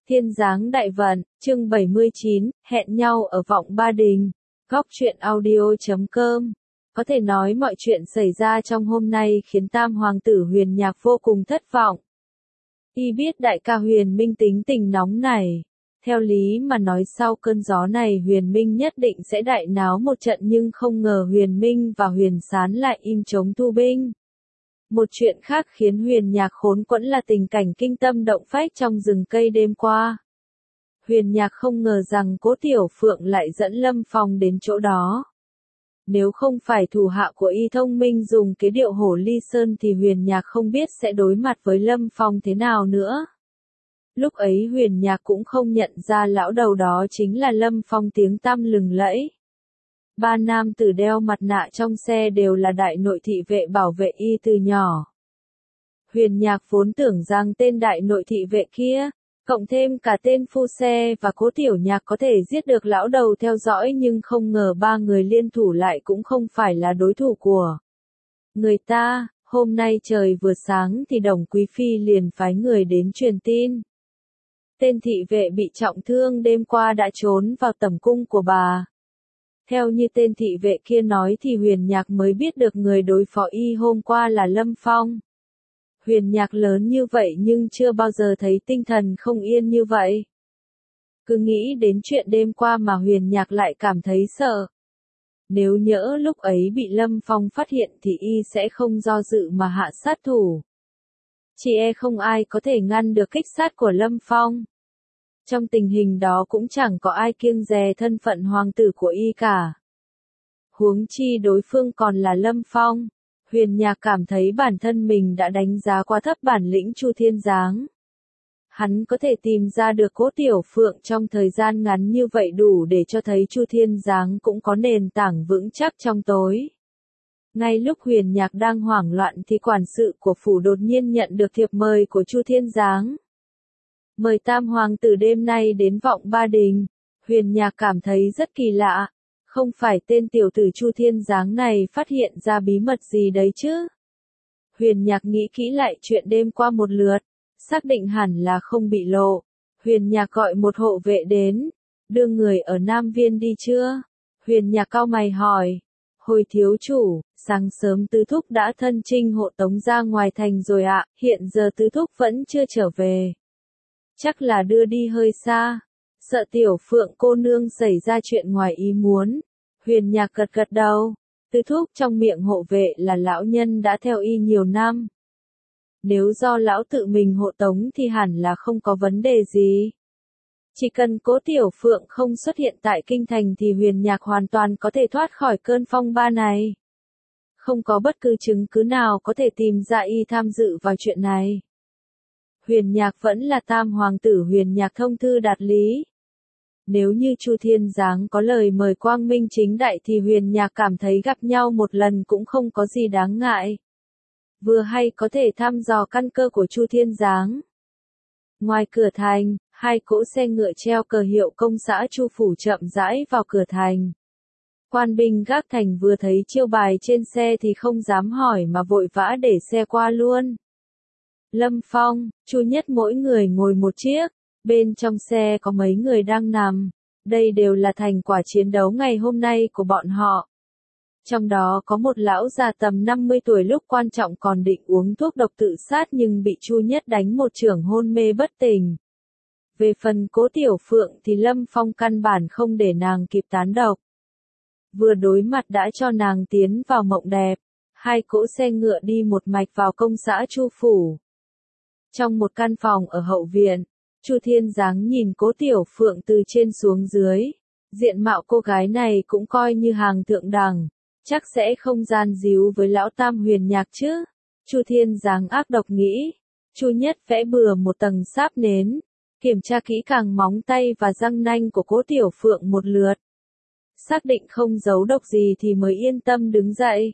Thiên Giáng Đại Vận, chương 79, hẹn nhau ở Vọng Ba Đình. Góc truyện audio.com. Có thể nói mọi chuyện xảy ra trong hôm nay khiến Tam Hoàng tử Huyền Nhạc vô cùng thất vọng. Y biết đại ca Huyền Minh tính tình nóng này. Theo lý mà nói sau cơn gió này Huyền Minh nhất định sẽ đại náo một trận, nhưng không ngờ Huyền Minh và Huyền Sán lại im chống thu binh. Một chuyện khác khiến Huyền Nhạc khốn quẫn là tình cảnh kinh tâm động phách trong rừng cây đêm qua. Huyền Nhạc không ngờ rằng Cố Tiểu Phượng lại dẫn Lâm Phong đến chỗ đó. Nếu không phải thủ hạ của y thông minh dùng kế điệu hổ ly sơn thì Huyền Nhạc không biết sẽ đối mặt với Lâm Phong thế nào nữa. Lúc ấy Huyền Nhạc cũng không nhận ra lão đầu đó chính là Lâm Phong tiếng tăm lừng lẫy. Ba nam tử đeo mặt nạ trong xe đều là đại nội thị vệ bảo vệ y từ nhỏ. Huyền Nhạc vốn tưởng rằng tên đại nội thị vệ kia, cộng thêm cả tên phu xe và Cố Tiểu Nhạc có thể giết được lão đầu theo dõi, nhưng không ngờ ba người liên thủ lại cũng không phải là đối thủ của người ta. Hôm nay trời vừa sáng thì Đồng Quý Phi liền phái người đến truyền tin. Tên thị vệ bị trọng thương đêm qua đã trốn vào tẩm cung của bà. Theo như tên thị vệ kia nói thì Huyền Nhạc mới biết được người đối phó y hôm qua là Lâm Phong. Huyền Nhạc lớn như vậy nhưng chưa bao giờ thấy tinh thần không yên như vậy. Cứ nghĩ đến chuyện đêm qua mà Huyền Nhạc lại cảm thấy sợ. Nếu nhỡ lúc ấy bị Lâm Phong phát hiện thì y sẽ không do dự mà hạ sát thủ. Chỉ e không ai có thể ngăn được kích sát của Lâm Phong. Trong tình hình đó cũng chẳng có ai kiêng dè thân phận hoàng tử của y cả. Huống chi đối phương còn là Lâm Phong. Huyền Nhạc cảm thấy bản thân mình đã đánh giá quá thấp bản lĩnh Chu Thiên Giáng. Hắn có thể tìm ra được Cố Tiểu Phượng trong thời gian ngắn như vậy đủ để cho thấy Chu Thiên Giáng cũng có nền tảng vững chắc trong tối. Ngay lúc Huyền Nhạc đang hoảng loạn thì quản sự của phủ đột nhiên nhận được thiệp mời của Chu Thiên Giáng. Mời Tam Hoàng tử đêm nay đến Vọng Ba Đình. Huyền Nhạc cảm thấy rất kỳ lạ. Không phải tên tiểu tử Chu Thiên Giáng này phát hiện ra bí mật gì đấy chứ? Huyền Nhạc nghĩ kỹ lại chuyện đêm qua một lượt, xác định hẳn là không bị lộ. Huyền Nhạc gọi một hộ vệ đến, đưa người ở Nam Viên đi chưa? Huyền Nhạc cau mày hỏi. Hồi thiếu chủ, sáng sớm Tứ Thúc đã thân chinh hộ tống ra ngoài thành rồi ạ, hiện giờ Tứ Thúc vẫn chưa trở về. Chắc là đưa đi hơi xa. Sợ Tiểu Phượng cô nương xảy ra chuyện ngoài ý muốn. Huyền Nhạc gật gật đầu. Tứ Thúc trong miệng hộ vệ là lão nhân đã theo y nhiều năm. Nếu do lão tự mình hộ tống thì hẳn là không có vấn đề gì. Chỉ cần Cố Tiểu Phượng không xuất hiện tại kinh thành thì Huyền Nhạc hoàn toàn có thể thoát khỏi cơn phong ba này. Không có bất cứ chứng cứ nào có thể tìm ra y tham dự vào chuyện này. Huyền Nhạc vẫn là Tam Hoàng tử Huyền Nhạc thông thư đạt lý. Nếu như Chu Thiên Giáng có lời mời quang minh chính đại thì Huyền Nhạc cảm thấy gặp nhau một lần cũng không có gì đáng ngại. Vừa hay có thể thăm dò căn cơ của Chu Thiên Giáng. Ngoài cửa thành, hai cỗ xe ngựa treo cờ hiệu công xã Chu phủ chậm rãi vào cửa thành. Quan binh gác thành vừa thấy chiêu bài trên xe thì không dám hỏi mà vội vã để xe qua luôn. Lâm Phong, Chu Nhất mỗi người ngồi một chiếc. Bên trong xe có mấy người đang nằm. Đây đều là thành quả chiến đấu ngày hôm nay của bọn họ. Trong đó có một lão già tầm 50 tuổi lúc quan trọng còn định uống thuốc độc tự sát nhưng bị Chu Nhất đánh một chưởng hôn mê bất tỉnh. Về phần Cố Tiểu Phượng thì Lâm Phong căn bản không để nàng kịp tán độc. Vừa đối mặt đã cho nàng tiến vào mộng đẹp. Hai cỗ xe ngựa đi một mạch vào công xã Chu phủ. Trong một căn phòng ở hậu viện, Chu Thiên Giáng nhìn Cố Tiểu Phượng từ trên xuống dưới. Diện mạo cô gái này cũng coi như hàng thượng đẳng, chắc sẽ không gian díu với lão Tam Huyền Nhạc chứ. Chu Thiên Giáng ác độc nghĩ. Chu Nhất vẽ bừa một tầng sáp nến, kiểm tra kỹ càng móng tay và răng nanh của Cố Tiểu Phượng một lượt. Xác định không giấu độc gì thì mới yên tâm đứng dậy.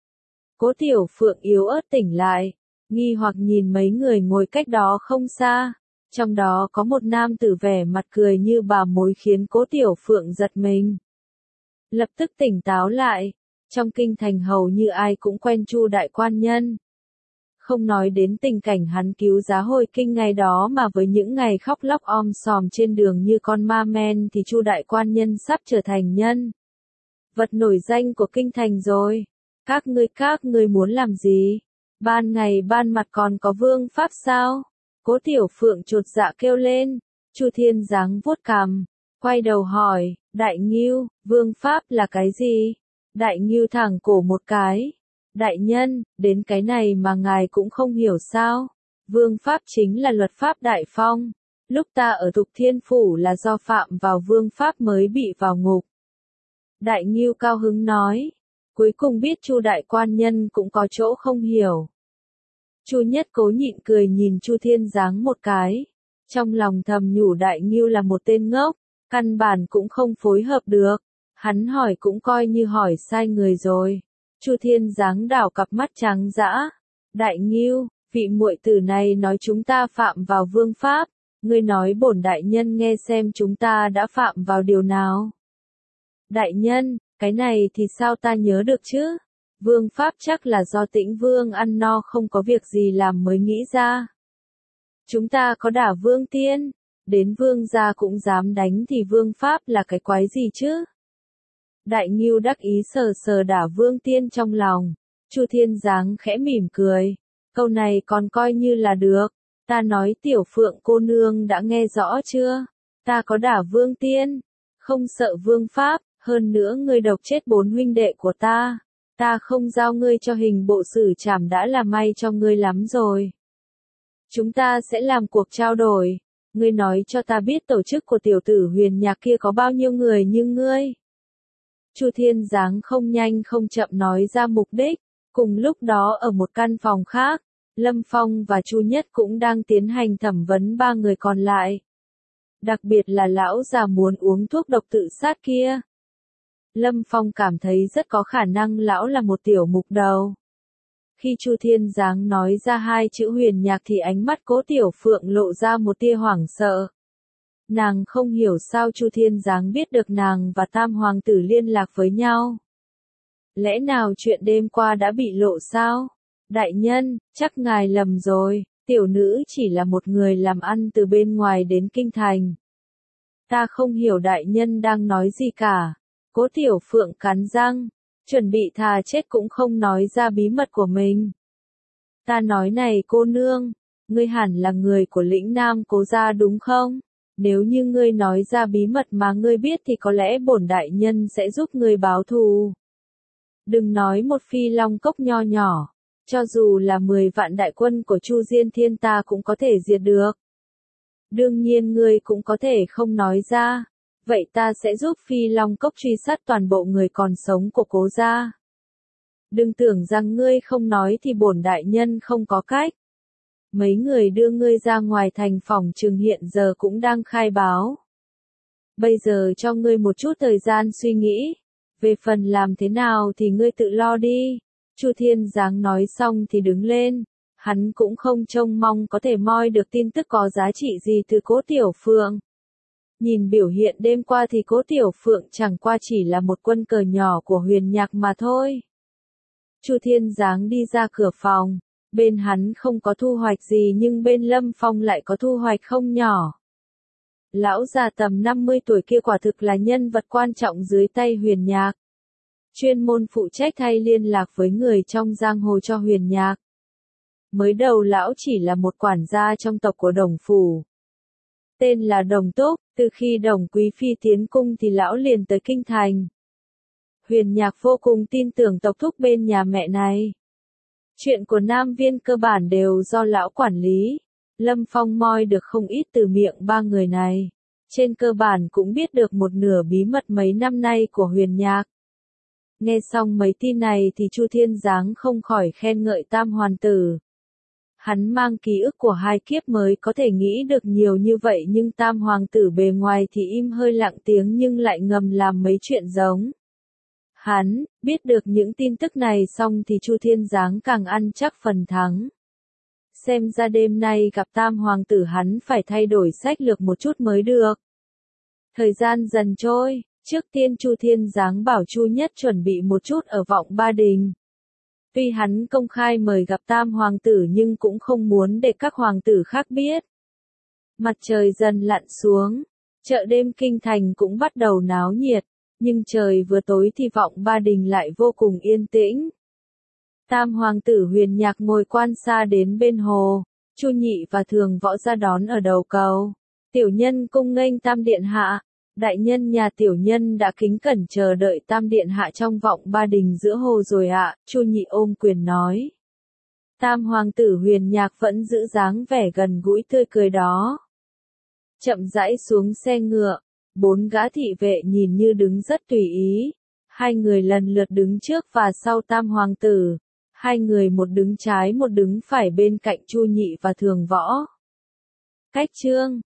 Cố Tiểu Phượng yếu ớt tỉnh lại, nghi hoặc nhìn mấy người ngồi cách đó không xa. Trong đó có một nam tử vẻ mặt cười như bà mối khiến Cố Tiểu Phượng giật mình. Lập tức tỉnh táo lại, trong kinh thành hầu như ai cũng quen Chu đại quan nhân. Không nói đến tình cảnh hắn cứu giá hồi kinh ngày đó mà với những ngày khóc lóc om sòm trên đường như con ma men thì Chu đại quan nhân sắp trở thành nhân vật nổi danh của kinh thành rồi. Các ngươi muốn làm gì? Ban ngày ban mặt còn có vương pháp sao? Cố Tiểu Phượng chột dạ kêu lên. Chu Thiên Giáng vuốt cằm, quay đầu hỏi, Đại Ngưu, vương pháp là cái gì? Đại Ngưu thẳng cổ một cái. Đại nhân, đến cái này mà ngài cũng không hiểu sao? Vương pháp chính là luật pháp đại phong. Lúc ta ở Tục Thiên Phủ là do phạm vào vương pháp mới bị vào ngục. Đại Ngưu cao hứng nói. Cuối cùng biết Chu đại quan nhân cũng có chỗ không hiểu. Chu Nhất Cố nhịn cười nhìn Chu Thiên Giáng một cái. Trong lòng thầm nhủ Đại Ngưu là một tên ngốc, căn bản cũng không phối hợp được. Hắn hỏi cũng coi như hỏi sai người rồi. Chu Thiên Giáng đảo cặp mắt trắng dã. Đại Ngưu, vị muội tử này nói chúng ta phạm vào vương pháp. Ngươi nói bổn đại nhân nghe xem chúng ta đã phạm vào điều nào. Đại nhân, cái này thì sao ta nhớ được chứ? Vương pháp chắc là do Tĩnh Vương ăn no không có việc gì làm mới nghĩ ra. Chúng ta có đả vương tiên, đến vương gia cũng dám đánh thì vương pháp là cái quái gì chứ? Đại Ngưu đắc ý sờ sờ đả vương tiên trong lòng. Chu Thiên Giáng khẽ mỉm cười. Câu này còn coi như là được. Ta nói Tiểu Phượng cô nương đã nghe rõ chưa? Ta có đả vương tiên, không sợ vương pháp, hơn nữa ngươi độc chết 4 huynh đệ của ta. Ta không giao ngươi cho hình bộ xử trảm đã là may cho ngươi lắm rồi. Chúng ta sẽ làm cuộc trao đổi. Ngươi nói cho ta biết tổ chức của tiểu tử Huyền Nhạc kia có bao nhiêu người như ngươi. Chu Thiên Giáng không nhanh không chậm nói ra mục đích. Cùng lúc đó ở một căn phòng khác, Lâm Phong và Chu Nhất cũng đang tiến hành thẩm vấn 3 người còn lại. Đặc biệt là lão già muốn uống thuốc độc tự sát kia. Lâm Phong cảm thấy rất có khả năng lão là một tiểu mục đầu. Khi Chu Thiên Giáng nói ra 2 chữ Huyền Nhạc thì ánh mắt Cố Tiểu Phượng lộ ra một tia hoảng sợ. Nàng không hiểu sao Chu Thiên Giáng biết được nàng và Tam Hoàng tử liên lạc với nhau. Lẽ nào chuyện đêm qua đã bị lộ sao? Đại nhân, chắc ngài lầm rồi, tiểu nữ chỉ là một người làm ăn từ bên ngoài đến kinh thành. Ta không hiểu đại nhân đang nói gì cả. Cố Tiểu Phượng cắn răng, chuẩn bị thà chết cũng không nói ra bí mật của mình. Ta nói này cô nương, ngươi hẳn là người của lĩnh Nam Cố gia đúng không? Nếu như ngươi nói ra bí mật mà ngươi biết thì có lẽ bổn đại nhân sẽ giúp ngươi báo thù. Đừng nói một phi long cốc nho nhỏ, cho dù là 10 vạn đại quân của Chu Diên Thiên ta cũng có thể diệt được. Đương nhiên ngươi cũng có thể không nói ra. Vậy ta sẽ giúp Phi Long Cốc truy sát toàn bộ người còn sống của Cố gia. Đừng tưởng rằng ngươi không nói thì bổn đại nhân không có cách. Mấy người đưa ngươi ra ngoài thành phòng trường hiện giờ cũng đang khai báo. Bây giờ cho ngươi một chút thời gian suy nghĩ. Về phần làm thế nào thì ngươi tự lo đi. Chu Thiên Giáng nói xong thì đứng lên. Hắn cũng không trông mong có thể moi được tin tức có giá trị gì từ Cố Tiểu Phượng. Nhìn biểu hiện đêm qua thì Cố Tiểu Phượng chẳng qua chỉ là một quân cờ nhỏ của Huyền Nhạc mà thôi. Chu Thiên Giáng đi ra cửa phòng, bên hắn không có thu hoạch gì nhưng bên Lâm Phong lại có thu hoạch không nhỏ. Lão già tầm 50 tuổi kia quả thực là nhân vật quan trọng dưới tay Huyền Nhạc. Chuyên môn phụ trách thay liên lạc với người trong giang hồ cho Huyền Nhạc. Mới đầu lão chỉ là một quản gia trong tộc của Đồng Phủ. Tên là Đồng Túc, từ khi Đồng Quý Phi tiến cung thì lão liền tới kinh thành. Huyền Nhạc vô cùng tin tưởng tộc thúc bên nhà mẹ này. Chuyện của Nam Viên cơ bản đều do lão quản lý. Lâm Phong moi được không ít từ miệng 3 người này. Trên cơ bản cũng biết được một nửa bí mật mấy năm nay của Huyền Nhạc. Nghe xong mấy tin này thì Chu Thiên Giáng không khỏi khen ngợi Tam Hoàn tử. Hắn mang ký ức của 2 kiếp mới có thể nghĩ được nhiều như vậy nhưng Tam Hoàng tử bề ngoài thì im hơi lặng tiếng nhưng lại ngầm làm mấy chuyện giống. Hắn, biết được những tin tức này xong thì Chu Thiên Giáng càng ăn chắc phần thắng. Xem ra đêm nay gặp Tam Hoàng tử hắn phải thay đổi sách lược một chút mới được. Thời gian dần trôi, trước tiên Chu Thiên Giáng bảo Chu Nhất chuẩn bị một chút ở Vọng Ba Đình. Tuy hắn công khai mời gặp tam hoàng tử nhưng cũng không muốn để các hoàng tử khác biết. Mặt trời dần lặn xuống, chợ đêm kinh thành cũng bắt đầu náo nhiệt, nhưng trời vừa tối thì Vọng Ba Đình lại vô cùng yên tĩnh. Tam hoàng tử Huyền Nhạc ngồi quan xa đến bên hồ, Chu Nhị và Thường Võ ra đón ở đầu cầu. Tiểu nhân cung nghênh Tam điện hạ. Đại nhân nhà tiểu nhân đã kính cẩn chờ đợi Tam điện hạ trong Vọng Ba Đình giữa hồ rồi ạ, Chu Nhị ôm quyền nói. Tam hoàng tử Huyền Nhạc vẫn giữ dáng vẻ gần gũi tươi cười đó. Chậm rãi xuống xe ngựa, 4 gã thị vệ nhìn như đứng rất tùy ý. 2 người lần lượt đứng trước và sau Tam hoàng tử. 2 người một đứng trái một đứng phải bên cạnh Chu Nhị và Thường Võ. Cách chương